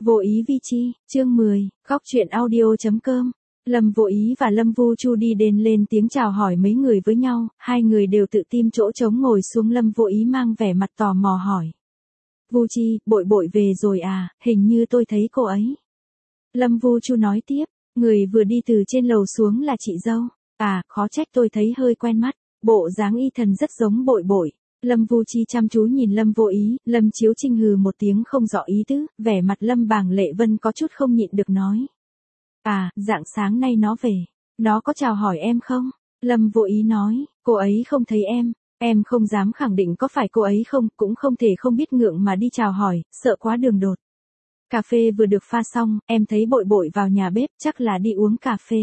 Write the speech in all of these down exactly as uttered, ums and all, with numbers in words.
Vô ý vi chi, chương mười, góc truyện audio chấm com. Lâm Vô Ý và Lâm Vu Chu đi đến lên tiếng chào hỏi mấy người với nhau, hai người đều tự tìm chỗ trống ngồi xuống. Lâm Vô Ý mang vẻ mặt tò mò hỏi. Vu Chi, bội bội về rồi à, hình như tôi thấy cô ấy. Lâm Vu Chu nói tiếp, người vừa đi từ trên lầu xuống là chị dâu. À, khó trách tôi thấy hơi quen mắt, bộ dáng y thần rất giống bội bội. Lâm Vu Chi chăm chú nhìn Lâm Vô Ý, Lâm Chiếu Trinh hừ một tiếng không rõ ý tứ, vẻ mặt Lâm Bàng Lệ Vân có chút không nhịn được nói. À, rạng sáng nay nó về, nó có chào hỏi em không? Lâm Vô Ý nói, cô ấy không thấy em, em không dám khẳng định có phải cô ấy không, cũng không thể không biết ngượng mà đi chào hỏi, sợ quá đường đột. Cà phê vừa được pha xong, em thấy bội bội vào nhà bếp, chắc là đi uống cà phê.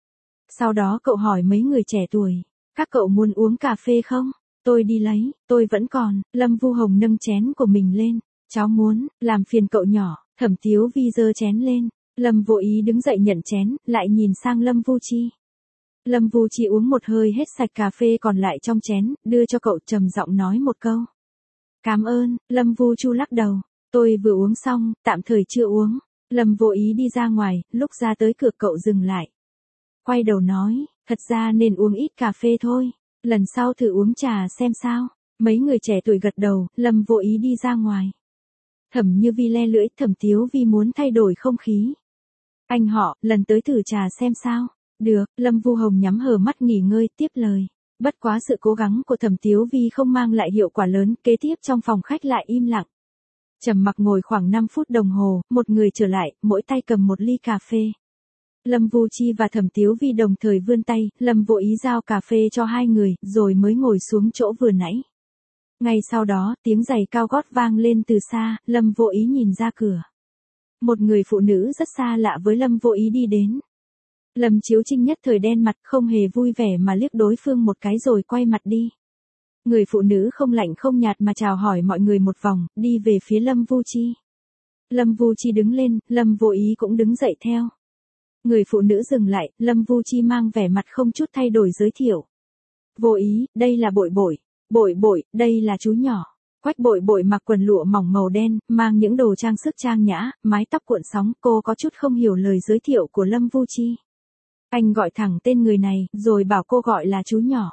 Sau đó cậu hỏi mấy người trẻ tuổi, các cậu muốn uống cà phê không? Tôi đi lấy, tôi vẫn còn. Lâm Vu Hồng nâng chén của mình lên, cháu muốn, làm phiền cậu nhỏ. Thẩm Tiếu Vi giơ chén lên, Lâm Vô Ý đứng dậy nhận chén, lại nhìn sang Lâm Vu Chi. Lâm Vu Chi uống một hơi hết sạch cà phê còn lại trong chén, đưa cho cậu trầm giọng nói một câu. Cảm ơn. Lâm Vu Chu lắc đầu, tôi vừa uống xong, tạm thời chưa uống. Lâm Vô Ý đi ra ngoài, lúc ra tới cửa cậu dừng lại. Quay đầu nói, thật ra nên uống ít cà phê thôi. Lần sau thử uống trà xem sao. Mấy người trẻ tuổi gật đầu, Lâm Vô Ý đi ra ngoài. Thẩm Như Vi le lưỡi, Thẩm Tiếu Vi muốn thay đổi không khí. Anh họ, lần tới thử trà xem sao. Được, Lâm Vu Hồng nhắm hờ mắt nghỉ ngơi, tiếp lời. Bất quá sự cố gắng của Thẩm Tiếu Vi không mang lại hiệu quả lớn, kế tiếp trong phòng khách lại im lặng. Trầm mặc ngồi khoảng năm phút đồng hồ, một người trở lại, mỗi tay cầm một ly cà phê. Lâm Vu Chi và Thẩm Tiếu Vi đồng thời vươn tay, Lâm Vô Ý giao cà phê cho hai người, rồi mới ngồi xuống chỗ vừa nãy. Ngay sau đó, tiếng giày cao gót vang lên từ xa, Lâm Vô Ý nhìn ra cửa. Một người phụ nữ rất xa lạ với Lâm Vô Ý đi đến. Lâm Chiếu Trinh nhất thời đen mặt, không hề vui vẻ mà liếc đối phương một cái rồi quay mặt đi. Người phụ nữ không lạnh không nhạt mà chào hỏi mọi người một vòng, đi về phía Lâm Vu Chi. Lâm Vu Chi đứng lên, Lâm Vô Ý cũng đứng dậy theo. Người phụ nữ dừng lại, Lâm Vu Chi mang vẻ mặt không chút thay đổi giới thiệu. Vô Ý, đây là Bội Bội. Bội Bội, đây là chú nhỏ. Quách Bội Bội mặc quần lụa mỏng màu đen, mang những đồ trang sức trang nhã, mái tóc cuộn sóng, cô có chút không hiểu lời giới thiệu của Lâm Vu Chi. Anh gọi thẳng tên người này, rồi bảo cô gọi là chú nhỏ.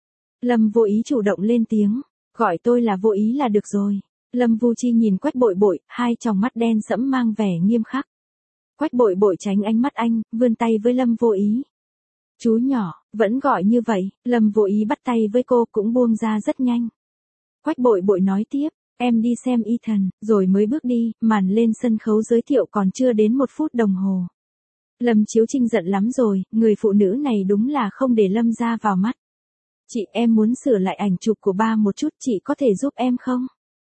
Lâm Vô Ý chủ động lên tiếng, gọi tôi là Vô Ý là được rồi. Lâm Vu Chi nhìn Quách Bội Bội, hai tròng mắt đen sẫm mang vẻ nghiêm khắc. Quách Bội Bội tránh ánh mắt anh, vươn tay với Lâm Vô Ý. Chú nhỏ, vẫn gọi như vậy. Lâm Vô Ý bắt tay với cô cũng buông ra rất nhanh. Quách Bội Bội nói tiếp, em đi xem y thần, rồi mới bước đi, màn lên sân khấu giới thiệu còn chưa đến một phút đồng hồ. Lâm Chiếu Trinh giận lắm rồi, người phụ nữ này đúng là không để Lâm ra vào mắt. Chị, em muốn sửa lại ảnh chụp của ba một chút, chị có thể giúp em không?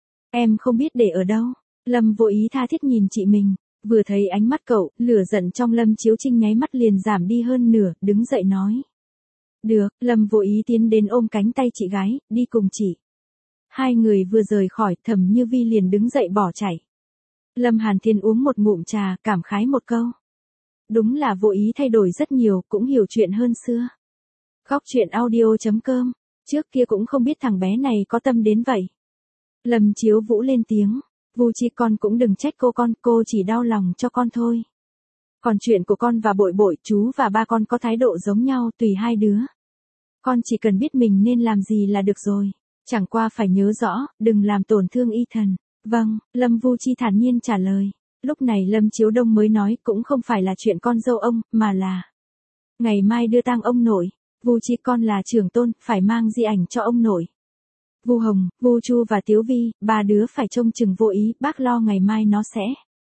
Em không biết để ở đâu. Lâm Vô Ý tha thiết nhìn chị mình. Vừa thấy ánh mắt cậu, lửa giận trong Lâm Chiếu Trinh nháy mắt liền giảm đi hơn nửa, đứng dậy nói. Được, Lâm Vô Ý tiến đến ôm cánh tay chị gái, đi cùng chị. Hai người vừa rời khỏi, Thẩm Như Vi liền đứng dậy bỏ chạy. Lâm Hàn Thiên uống một ngụm trà, cảm khái một câu. Đúng là Vô Ý thay đổi rất nhiều, cũng hiểu chuyện hơn xưa. Góc truyện audio chấm com, trước kia cũng không biết thằng bé này có tâm đến vậy. Lâm Chiếu Vũ lên tiếng. Vu Chi con cũng đừng trách cô con, cô chỉ đau lòng cho con thôi. Còn chuyện của con và Bội Bội, chú và ba con có thái độ giống nhau, tùy hai đứa. Con chỉ cần biết mình nên làm gì là được rồi. Chẳng qua phải nhớ rõ, đừng làm tổn thương y thần. Vâng, Lâm Vu Chi thản nhiên trả lời. Lúc này Lâm Chiếu Đông mới nói cũng không phải là chuyện con dâu ông, mà là ngày mai đưa tang ông nội. Vu Chi con là trưởng tôn, phải mang di ảnh cho ông nội. Vu Hồng, Vu Chu và Tiếu Vi, ba đứa phải trông chừng Vô Ý, bác lo ngày mai nó sẽ.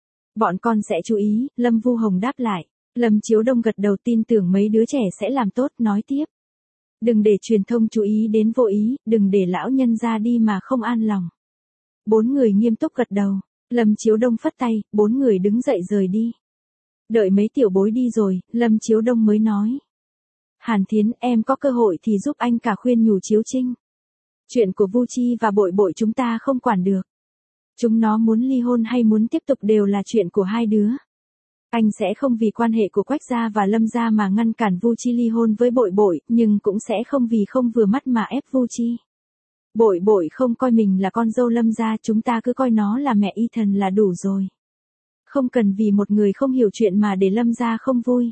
Bọn con sẽ chú ý, Lâm Vu Hồng đáp lại. Lâm Chiếu Đông gật đầu tin tưởng mấy đứa trẻ sẽ làm tốt, nói tiếp. Đừng để truyền thông chú ý đến Vô Ý, đừng để lão nhân ra đi mà không an lòng. Bốn người nghiêm túc gật đầu. Lâm Chiếu Đông phất tay, bốn người đứng dậy rời đi. Đợi mấy tiểu bối đi rồi, Lâm Chiếu Đông mới nói. Hàn Thiến, em có cơ hội thì giúp anh cả khuyên nhủ Chiếu Trinh. Chuyện của Vu Chi và Bội Bội chúng ta không quản được. Chúng nó muốn ly hôn hay muốn tiếp tục đều là chuyện của hai đứa. Anh sẽ không vì quan hệ của Quách gia và Lâm gia mà ngăn cản Vu Chi ly hôn với Bội Bội, nhưng cũng sẽ không vì không vừa mắt mà ép Vu Chi. Bội Bội không coi mình là con dâu Lâm gia, chúng ta cứ coi nó là mẹ y thần là đủ rồi. Không cần vì một người không hiểu chuyện mà để Lâm gia không vui.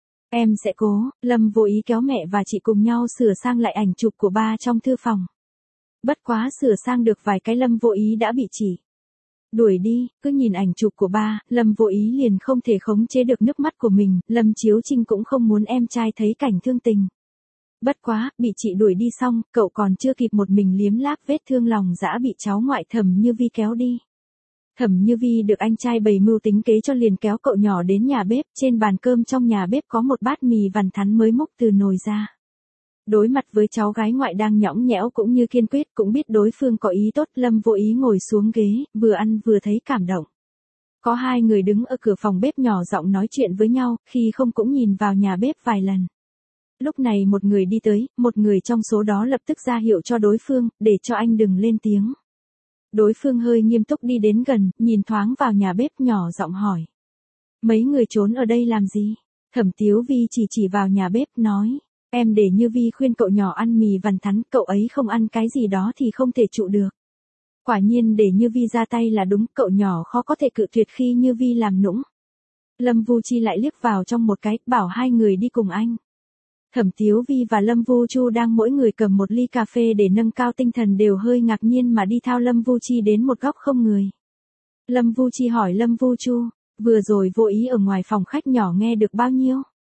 Em sẽ cố. Lâm vô ý kéo mẹ và chị cùng nhau sửa sang lại ảnh chụp của ba trong thư phòng. Bất quá sửa sang được vài cái Lâm vô ý đã bị chỉ đuổi đi, cứ nhìn ảnh chụp của ba, Lâm vô ý liền không thể khống chế được nước mắt của mình, Lâm Chiếu Trinh cũng không muốn em trai thấy cảnh thương tình. Bất quá, bị chị đuổi đi xong, cậu còn chưa kịp một mình liếm láp vết thương lòng dã bị cháu ngoại Thẩm Như Vi kéo đi. Thẩm Như Vi được anh trai bày mưu tính kế cho liền kéo cậu nhỏ đến nhà bếp, trên bàn cơm trong nhà bếp có một bát mì vằn thắn mới múc từ nồi ra. Đối mặt với cháu gái ngoại đang nhõng nhẽo cũng như kiên quyết, cũng biết đối phương có ý tốt, Lâm vô ý ngồi xuống ghế, vừa ăn vừa thấy cảm động. Có hai người đứng ở cửa phòng bếp nhỏ giọng nói chuyện với nhau, khi không cũng nhìn vào nhà bếp vài lần. Lúc này một người đi tới, một người trong số đó lập tức ra hiệu cho đối phương, để cho anh đừng lên tiếng. Đối phương hơi nghiêm túc đi đến gần, nhìn thoáng vào nhà bếp nhỏ giọng hỏi. Mấy người trốn ở đây làm gì? Thẩm Tiếu Vi chỉ chỉ vào nhà bếp nói. Em để Như Vi khuyên cậu nhỏ ăn mì vằn thắn, cậu ấy không ăn cái gì đó thì không thể trụ được. Quả nhiên để Như Vi ra tay là đúng, cậu nhỏ khó có thể cự tuyệt khi Như Vi làm nũng. Lâm Vu Chi lại liếc vào trong một cái, bảo hai người đi cùng anh. Thẩm Tiếu Vi và Lâm Vu Chu đang mỗi người cầm một ly cà phê để nâng cao tinh thần đều hơi ngạc nhiên mà đi theo Lâm Vu Chi đến một góc không người. Lâm Vu Chi hỏi Lâm Vu Chu, vừa rồi vô ý ở ngoài phòng khách nhỏ nghe được bao nhiêu?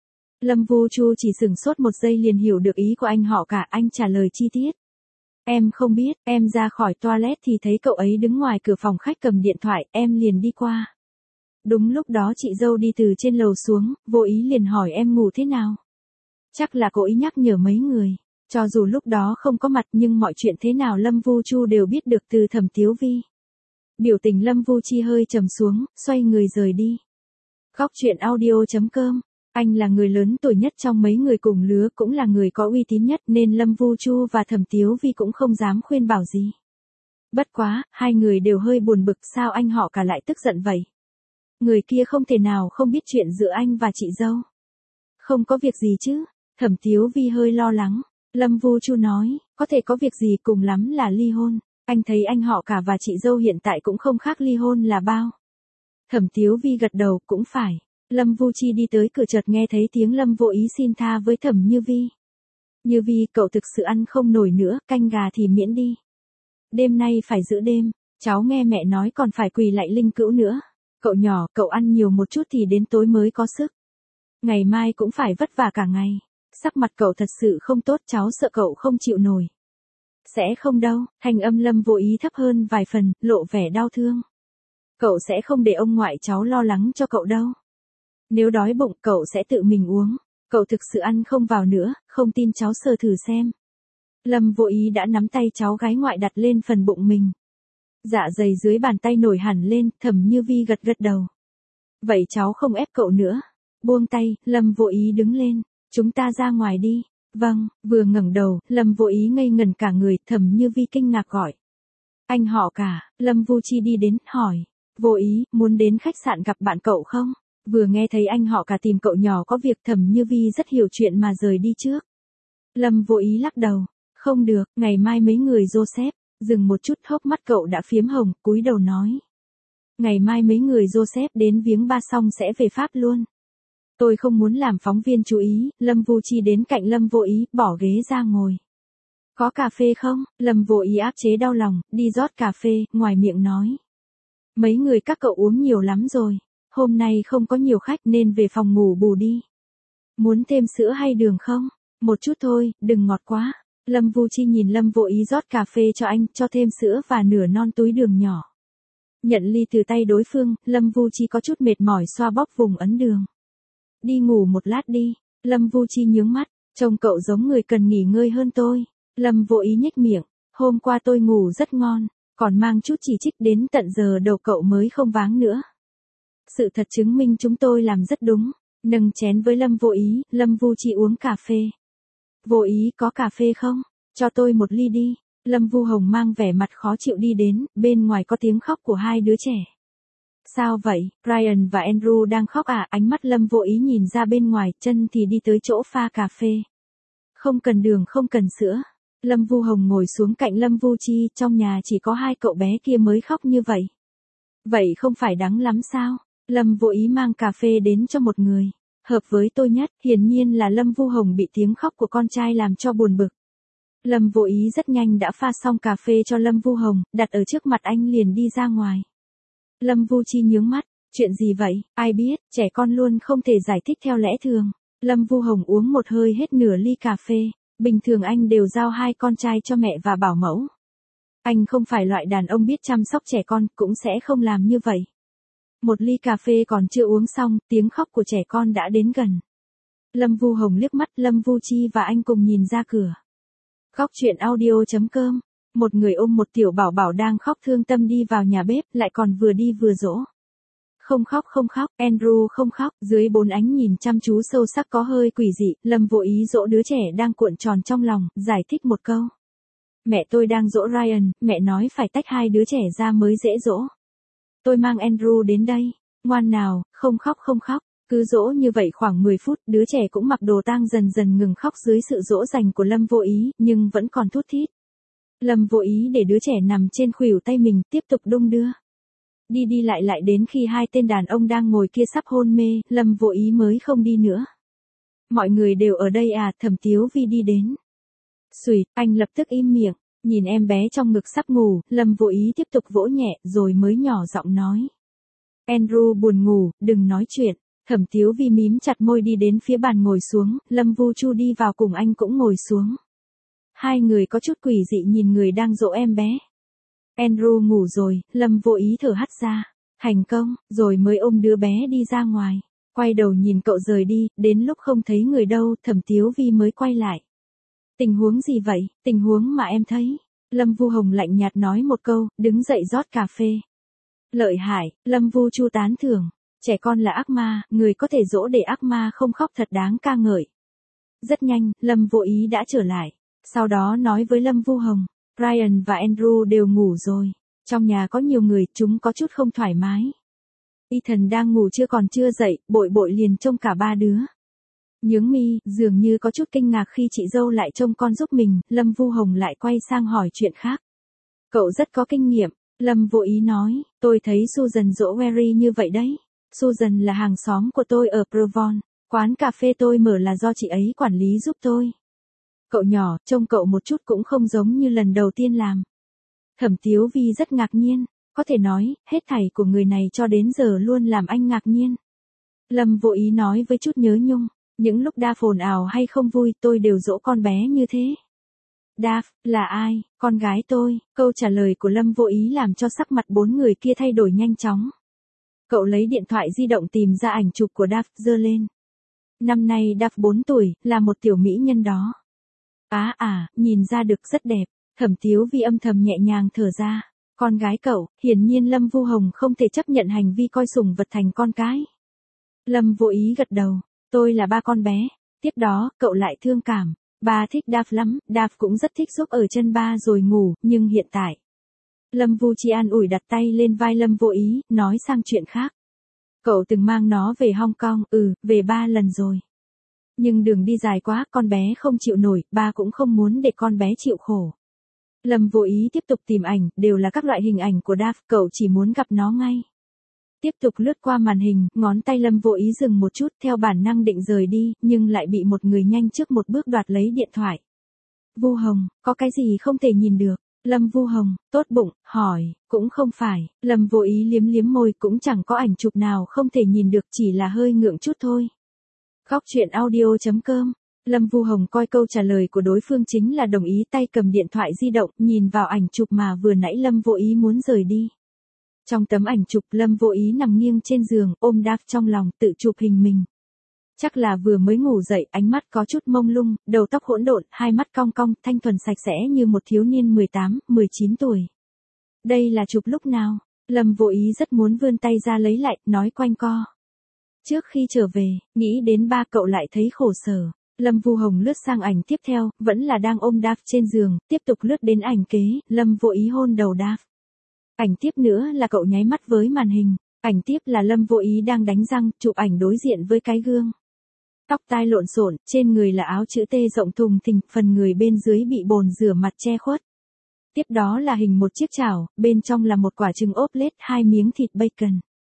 Lâm Vu Chu chỉ sửng sốt một giây liền hiểu được ý của anh họ cả, anh trả lời chi tiết. Em không biết, em ra khỏi toilet thì thấy cậu ấy đứng ngoài cửa phòng khách cầm điện thoại, em liền đi qua. Đúng lúc đó chị dâu đi từ trên lầu xuống, vô ý liền hỏi em ngủ thế nào. Chắc là cố ý nhắc nhở mấy người, cho dù lúc đó không có mặt nhưng mọi chuyện thế nào Lâm Vu Chu đều biết được từ Thẩm Tiếu Vi. Biểu tình Lâm Vu Chi hơi trầm xuống, xoay người rời đi. Góc truyện audio chấm com. Anh là người lớn tuổi nhất trong mấy người cùng lứa, cũng là người có uy tín nhất nên Lâm Vu Chu và Thẩm Tiếu Vi cũng không dám khuyên bảo gì. Bất quá, hai người đều hơi buồn bực, sao anh họ cả lại tức giận vậy? Người kia không thể nào không biết chuyện giữa anh và chị dâu. Không có việc gì chứ? Thẩm Tiếu Vi hơi lo lắng. Lâm Vu Chu nói, có thể có việc gì, cùng lắm là ly hôn. Anh thấy anh họ cả và chị dâu hiện tại cũng không khác ly hôn là bao. Thẩm Tiếu Vi gật đầu, cũng phải. Lâm Vu Chi đi tới cửa chợt nghe thấy tiếng Lâm vô ý xin tha với Thẩm Như Vi. Như Vi, cậu thực sự ăn không nổi nữa, canh gà thì miễn đi. Đêm nay phải giữ đêm, cháu nghe mẹ nói còn phải quỳ lạy linh cữu nữa. Cậu nhỏ, cậu ăn nhiều một chút thì đến tối mới có sức. Ngày mai cũng phải vất vả cả ngày. Sắc mặt cậu thật sự không tốt, cháu sợ cậu không chịu nổi. Sẽ không đâu, thanh âm Lâm vô ý thấp hơn vài phần, lộ vẻ đau thương. Cậu sẽ không để ông ngoại cháu lo lắng cho cậu đâu. Nếu đói bụng cậu sẽ tự mình uống. Cậu thực sự ăn không vào nữa, không tin cháu sờ thử xem. Lâm vô ý đã nắm tay cháu gái ngoại đặt lên phần bụng mình. Dạ dày dưới bàn tay nổi hẳn lên, Thẩm Như Vi gật gật đầu. Vậy cháu không ép cậu nữa. Buông tay, Lâm vô ý đứng lên. Chúng ta ra ngoài đi. Vâng, vừa ngẩng đầu, Lâm vô ý ngây ngẩn cả người, Thẩm Như Vi kinh ngạc gọi. Anh họ cả, Lâm Vu Chi đi đến, hỏi. Vô ý, muốn đến khách sạn gặp bạn cậu không? Vừa nghe thấy anh họ cả tìm cậu nhỏ có việc, Thẩm Như Vi rất hiểu chuyện mà rời đi trước. Lâm vô ý lắc đầu. Không được, ngày mai mấy người Joseph. Dừng một chút, hốc mắt cậu đã phiếm hồng, cúi đầu nói. Ngày mai mấy người Joseph đến viếng ba xong sẽ về Pháp luôn. Tôi không muốn làm phóng viên chú ý. Lâm Vu Chi đến cạnh Lâm vô ý, bỏ ghế ra ngồi. Có cà phê không? Lâm vô ý áp chế đau lòng, đi rót cà phê, ngoài miệng nói. Mấy người các cậu uống nhiều lắm rồi. Hôm nay không có nhiều khách nên về phòng ngủ bù đi. Muốn thêm sữa hay đường không? Một chút thôi, đừng ngọt quá. Lâm Vu Chi nhìn Lâm vô ý rót cà phê cho anh, cho thêm sữa và nửa non túi đường nhỏ. Nhận ly từ tay đối phương, Lâm Vu Chi có chút mệt mỏi xoa bóp vùng ấn đường. Đi ngủ một lát đi. Lâm Vu Chi nhướng mắt, trông cậu giống người cần nghỉ ngơi hơn tôi. Lâm vô ý nhếch miệng, hôm qua tôi ngủ rất ngon, còn mang chút chỉ trích đến tận giờ đầu cậu mới không váng nữa. Sự thật chứng minh chúng tôi làm rất đúng. Nâng chén với Lâm vô ý, Lâm Vu Chi uống cà phê. Vô ý, có cà phê không? Cho tôi một ly đi. Lâm Vu Hồng mang vẻ mặt khó chịu đi đến, bên ngoài có tiếng khóc của hai đứa trẻ. Sao vậy? Ryan và Andrew đang khóc à? Ánh mắt Lâm vô ý nhìn ra bên ngoài, chân thì đi tới chỗ pha cà phê. Không cần đường, không cần sữa. Lâm Vu Hồng ngồi xuống cạnh Lâm Vu Chi, trong nhà chỉ có hai cậu bé kia mới khóc như vậy. Vậy không phải đáng lắm sao? Lâm Vô Ý mang cà phê đến cho một người. Hợp với tôi nhất, hiển nhiên là Lâm Vu Hồng bị tiếng khóc của con trai làm cho buồn bực. Lâm Vô Ý rất nhanh đã pha xong cà phê cho Lâm Vu Hồng, đặt ở trước mặt anh liền đi ra ngoài. Lâm Vu Chi nhướng mắt, chuyện gì vậy, ai biết, trẻ con luôn không thể giải thích theo lẽ thường. Lâm Vu Hồng uống một hơi hết nửa ly cà phê, bình thường anh đều giao hai con trai cho mẹ và bảo mẫu. Anh không phải loại đàn ông biết chăm sóc trẻ con, cũng sẽ không làm như vậy. Một ly cà phê còn chưa uống xong, tiếng khóc của trẻ con đã đến gần. Lâm Vu Hồng liếc mắt Lâm Vu Chi và anh cùng nhìn ra cửa. Góc chuyện audio chấm com. Một người ôm một tiểu bảo bảo đang khóc thương tâm đi vào nhà bếp, lại còn vừa đi vừa dỗ. Không khóc không khóc, Andrew không khóc, dưới bốn ánh nhìn chăm chú sâu sắc có hơi quỷ dị, Lâm Vô Ý dỗ đứa trẻ đang cuộn tròn trong lòng, giải thích một câu. Mẹ tôi đang dỗ Ryan, mẹ nói phải tách hai đứa trẻ ra mới dễ dỗ. Tôi mang Andrew đến đây, ngoan nào, không khóc không khóc, cứ dỗ như vậy khoảng mười phút, đứa trẻ cũng mặc đồ tang dần dần ngừng khóc dưới sự dỗ dành của Lâm Vô Ý, nhưng vẫn còn thút thít. Lâm Vô Ý để đứa trẻ nằm trên khuỷu tay mình, tiếp tục đung đưa. Đi đi lại lại đến khi hai tên đàn ông đang ngồi kia sắp hôn mê, Lâm Vô Ý mới không đi nữa. Mọi người đều ở đây à, Thẩm Tiếu Vi đi đến. Xùi, anh lập tức im miệng, nhìn em bé trong ngực sắp ngủ, Lâm Vô Ý tiếp tục vỗ nhẹ rồi mới nhỏ giọng nói. Andrew buồn ngủ, đừng nói chuyện. Thẩm Tiếu Vi mím chặt môi đi đến phía bàn ngồi xuống, Lâm Vu Chu đi vào cùng anh cũng ngồi xuống. Hai người có chút quỷ dị nhìn người đang dỗ em bé. Andrew ngủ rồi, Lâm Vô Ý thở hắt ra. Thành công, rồi mới ôm đứa bé đi ra ngoài. Quay đầu nhìn cậu rời đi, đến lúc không thấy người đâu, Thẩm Tiếu Vi mới quay lại. Tình huống gì vậy, tình huống mà em thấy. Lâm Vu Hồng lạnh nhạt nói một câu, đứng dậy rót cà phê. Lợi hại, Lâm Vu Chu tán thưởng. Trẻ con là ác ma, người có thể dỗ để ác ma không khóc thật đáng ca ngợi. Rất nhanh, Lâm Vô Ý đã trở lại. Sau đó nói với Lâm Vu Hồng, Ryan và Andrew đều ngủ rồi. Trong nhà có nhiều người, chúng có chút không thoải mái. Ethan đang ngủ chưa còn chưa dậy, bội bội liền trông cả ba đứa. Nhướng mi, dường như có chút kinh ngạc khi chị dâu lại trông con giúp mình, Lâm Vu Hồng lại quay sang hỏi chuyện khác. Cậu rất có kinh nghiệm, Lâm Vô Ý nói, tôi thấy Susan dỗ Mary như vậy đấy. Susan là hàng xóm của tôi ở Provence, quán cà phê tôi mở là do chị ấy quản lý giúp tôi. Cậu nhỏ, trông cậu một chút cũng không giống như lần đầu tiên làm. Thẩm Tiếu Vi rất ngạc nhiên, có thể nói, hết thảy của người này cho đến giờ luôn làm anh ngạc nhiên. Lâm Vô Ý nói với chút nhớ nhung, những lúc Đa ồn ào hay không vui tôi đều dỗ con bé như thế. Đa, là ai, con gái tôi, câu trả lời của Lâm Vô Ý làm cho sắc mặt bốn người kia thay đổi nhanh chóng. Cậu lấy điện thoại di động tìm ra ảnh chụp của Dav, giơ lên. Năm nay Dav bốn tuổi, là một tiểu mỹ nhân đó. Á à, à, nhìn ra được rất đẹp, Thẩm Tiếu Vi âm thầm nhẹ nhàng thở ra. Con gái cậu, hiển nhiên Lâm Vu Hồng không thể chấp nhận hành vi coi sủng vật thành con cái. Lâm Vô Ý gật đầu, tôi là ba con bé, tiếp đó, cậu lại thương cảm. Ba thích Dav lắm, Dav cũng rất thích giúp ở chân ba rồi ngủ, nhưng hiện tại. Lâm Vu Chi an ủi đặt tay lên vai Lâm Vô Ý, nói sang chuyện khác. Cậu từng mang nó về Hong Kong, ừ, về ba lần rồi. Nhưng đường đi dài quá, con bé không chịu nổi, ba cũng không muốn để con bé chịu khổ. Lâm Vô Ý tiếp tục tìm ảnh, đều là các loại hình ảnh của Dav, cậu chỉ muốn gặp nó ngay. Tiếp tục lướt qua màn hình, ngón tay Lâm Vô Ý dừng một chút theo bản năng định rời đi, nhưng lại bị một người nhanh trước một bước đoạt lấy điện thoại. Vu Hồng, có cái gì không thể nhìn được? Lâm Vu Hồng, tốt bụng, hỏi, cũng không phải, Lâm Vô Ý liếm liếm môi cũng chẳng có ảnh chụp nào không thể nhìn được chỉ là hơi ngượng chút thôi. Góc chuyện audio chấm com. Lâm Vu Hồng coi câu trả lời của đối phương chính là đồng ý, tay cầm điện thoại di động, nhìn vào ảnh chụp mà vừa nãy Lâm Vô Ý muốn rời đi. Trong tấm ảnh chụp Lâm Vô Ý nằm nghiêng trên giường, ôm Dav trong lòng, tự chụp hình mình. Chắc là vừa mới ngủ dậy, ánh mắt có chút mông lung, đầu tóc hỗn độn, hai mắt cong cong, thanh thuần sạch sẽ như một thiếu niên mười tám, mười chín tuổi. Đây là chụp lúc nào? Lâm Vô Ý rất muốn vươn tay ra lấy lại, nói quanh co. Trước khi trở về, nghĩ đến ba cậu lại thấy khổ sở. Lâm Vu Hồng lướt sang ảnh tiếp theo, vẫn là đang ôm Dav trên giường, tiếp tục lướt đến ảnh kế, Lâm Vô Ý hôn đầu Dav. Ảnh tiếp nữa là cậu nháy mắt với màn hình, ảnh tiếp là Lâm Vô Ý đang đánh răng, chụp ảnh đối diện với cái gương. Tóc tai lộn xộn, trên người là áo chữ T rộng thùng thình, phần người bên dưới bị bồn rửa mặt che khuất. Tiếp đó là hình một chiếc chảo, bên trong là một quả trứng ốp lết, hai miếng thịt bacon.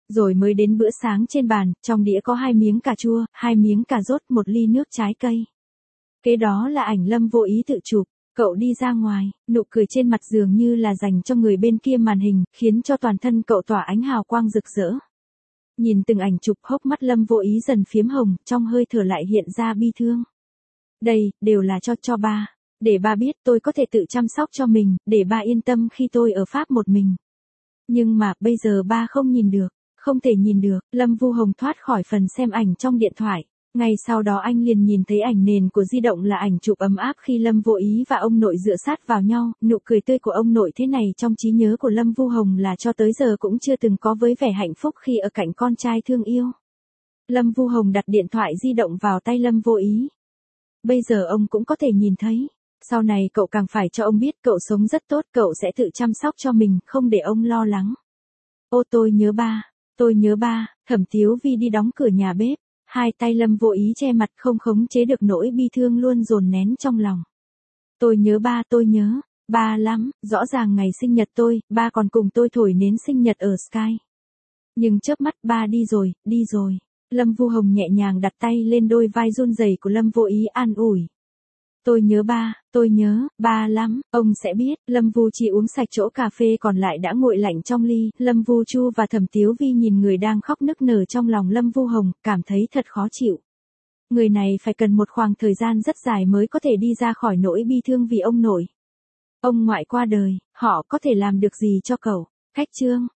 Rồi mới đến bữa sáng trên bàn, trong đĩa có hai miếng cà chua, hai miếng cà rốt, một ly nước trái cây. Kế đó là ảnh Lâm Vô Ý tự chụp. Cậu đi ra ngoài, nụ cười trên mặt dường như là dành cho người bên kia màn hình, khiến cho toàn thân cậu tỏa ánh hào quang rực rỡ. Nhìn từng ảnh chụp, hốc mắt Lâm Vô Ý dần phiếm hồng, trong hơi thở lại hiện ra bi thương. Đây, đều là cho cho ba. Để ba biết tôi có thể tự chăm sóc cho mình, để ba yên tâm khi tôi ở Pháp một mình. Nhưng mà, bây giờ ba không nhìn được, không thể nhìn được. Lâm Vu Hồng thoát khỏi phần xem ảnh trong điện thoại. Ngay sau đó anh liền nhìn thấy ảnh nền của di động là ảnh chụp ấm áp khi Lâm Vô Ý và ông nội dựa sát vào nhau. Nụ cười tươi của ông nội thế này trong trí nhớ của Lâm Vu Hồng là cho tới giờ cũng chưa từng có, với vẻ hạnh phúc khi ở cạnh con trai thương yêu. Lâm Vu Hồng đặt điện thoại di động vào tay Lâm Vô Ý. Bây giờ ông cũng có thể nhìn thấy. Sau này cậu càng phải cho ông biết cậu sống rất tốt, cậu sẽ tự chăm sóc cho mình, không để ông lo lắng. Ô tôi nhớ ba, tôi nhớ ba. Thẩm Tiếu Vi đi đóng cửa nhà bếp. Hai tay Lâm Vô Ý che mặt, không khống chế được nỗi bi thương luôn dồn nén trong lòng. Tôi nhớ ba, tôi nhớ, ba lắm, rõ ràng ngày sinh nhật tôi, ba còn cùng tôi thổi nến sinh nhật ở Sky. Nhưng chớp mắt ba đi rồi, đi rồi. Lâm Vu Hồng nhẹ nhàng đặt tay lên đôi vai run rẩy của Lâm Vô Ý an ủi. Tôi nhớ ba, tôi nhớ, ba lắm, ông sẽ biết. Lâm Vu chỉ uống sạch chỗ cà phê còn lại đã nguội lạnh trong ly. Lâm Vu Chu và Thẩm Tiếu Vi nhìn người đang khóc nức nở trong lòng Lâm Vu Hồng, cảm thấy thật khó chịu. Người này phải cần một khoảng thời gian rất dài mới có thể đi ra khỏi nỗi bi thương vì ông nội. Ông ngoại qua đời, họ có thể làm được gì cho cậu? Khách chương.